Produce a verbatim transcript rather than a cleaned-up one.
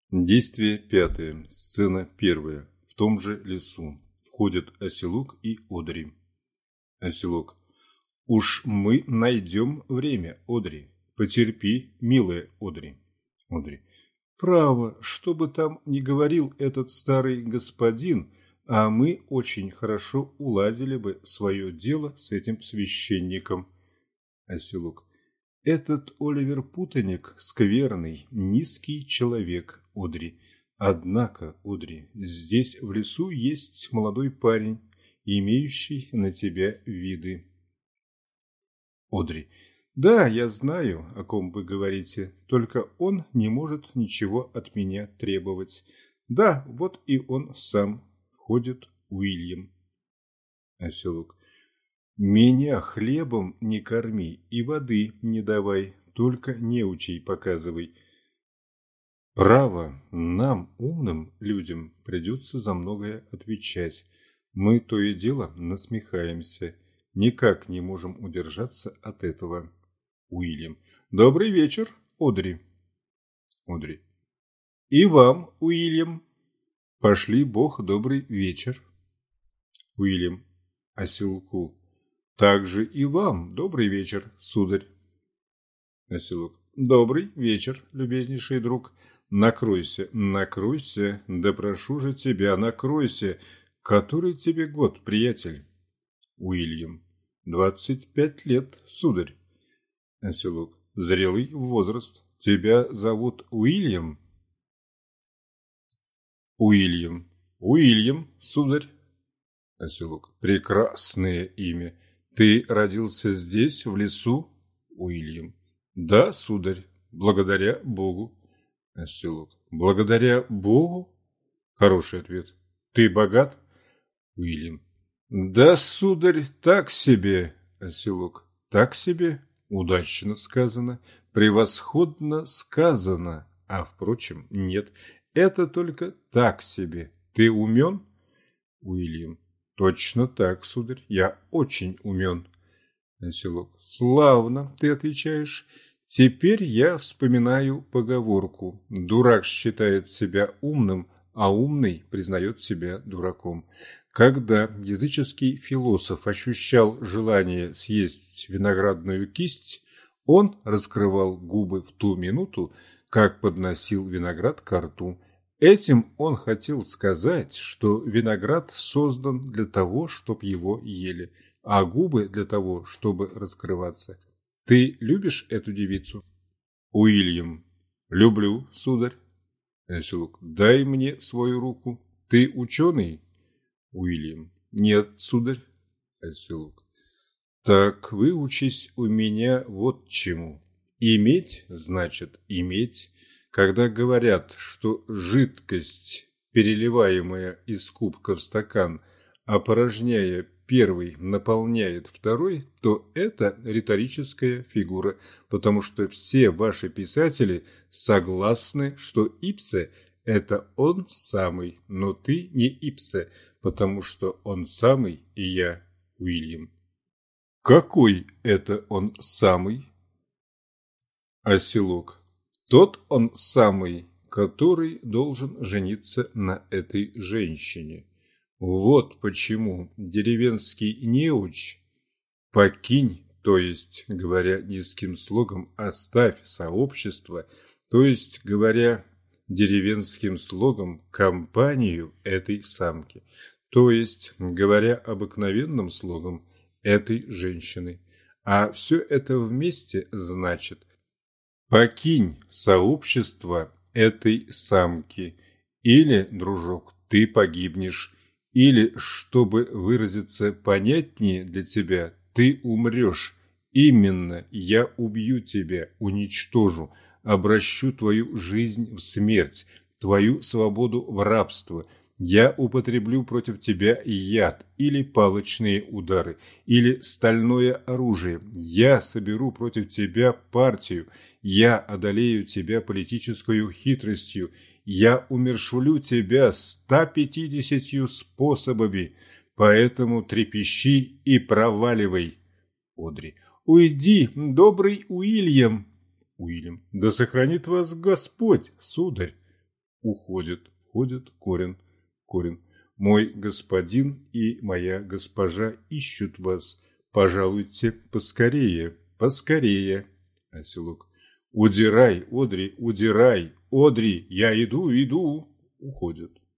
Действие пятое. Сцена первая. В том же лесу. Входят Оселок и Одри. Оселок. Уж мы найдем время, Одри. Потерпи, милая Одри. Одри. Право, что бы там ни говорил этот старый господин, а мы очень хорошо уладили бы свое дело с этим священником. Оселок. Этот Оливер Путаник – скверный, низкий человек, Одри. Однако, Одри, здесь в лесу есть молодой парень, имеющий на тебя виды. Одри. Да, я знаю, о ком вы говорите, только он не может ничего от меня требовать. Да, вот и он сам. Входит Уильям. Оселок. Меня хлебом не корми и воды не давай, только неучей показывай. Право, нам, умным людям, придется за многое отвечать. Мы то и дело насмехаемся, никак не можем удержаться от этого. Уильям. Добрый вечер, Одри. Одри. И вам, Уильям. Пошли Бог добрый вечер. Уильям. Оселку. Также и вам добрый вечер, сударь. Оселок. Добрый вечер, любезнейший друг. Накройся, накройся, да прошу же тебя, накройся. Который тебе год, приятель? Уильям. Двадцать пять лет, сударь. Оселок. Зрелый возраст. Тебя зовут Уильям? Уильям. Уильям, сударь. Оселок. Прекрасное имя. Ты родился здесь, в лесу? Уильям. Да, сударь, благодаря Богу. Оселок. Благодаря Богу? Хороший ответ. Ты богат? Уильям. Да, сударь, так себе. Оселок. Так себе? Удачно сказано. Превосходно сказано. А, впрочем, нет. Это только так себе. Ты умен? Уильям. Точно так, сударь, я очень умен. Оселок. Славно, ты отвечаешь. Теперь я вспоминаю поговорку. Дурак считает себя умным, а умный признает себя дураком. Когда языческий философ ощущал желание съесть виноградную кисть, он раскрывал губы в ту минуту, как подносил виноград ко рту. Этим он хотел сказать, что виноград создан для того, чтобы его ели, а губы для того, чтобы раскрываться. Ты любишь эту девицу? Уильям. Люблю, сударь. Оселок. Дай мне свою руку. Ты ученый? Уильям. Нет, сударь. Оселок. Так выучись у меня вот чему. Иметь значит иметь. Когда говорят, что жидкость, переливаемая из кубка в стакан, опорожняя первый, наполняет второй, то это риторическая фигура, потому что все ваши писатели согласны, что Ипсе – это он самый, но ты не Ипсе, потому что он самый и я, Уильям. Какой это он самый? Оселок. Тот он самый, который должен жениться на этой женщине. Вот почему деревенский неуч покинь, то есть, говоря низким слогом, оставь сообщество, то есть, говоря деревенским слогом, компанию этой самки, то есть, говоря обыкновенным слогом, этой женщины. А все это вместе значит: покинь сообщество этой самки, или, дружок, ты погибнешь, или, чтобы выразиться понятнее для тебя, ты умрешь. Именно я убью тебя, уничтожу, обращу твою жизнь в смерть, твою свободу в рабство. Я употреблю против тебя яд, или палочные удары, или стальное оружие. Я соберу против тебя партию. Я одолею тебя политической хитростью. Я умершвлю тебя ста пятидесятью способами. Поэтому трепещи и проваливай. Одри. Уйди, добрый Уильям. Уильям. Да сохранит вас Господь, сударь. Уходит. Ходит. Корень. Корень. Мой господин и моя госпожа ищут вас. Пожалуйте поскорее. Поскорее. Оселок. Удирай, Одри, удирай. Одри, я иду, иду. Уходит.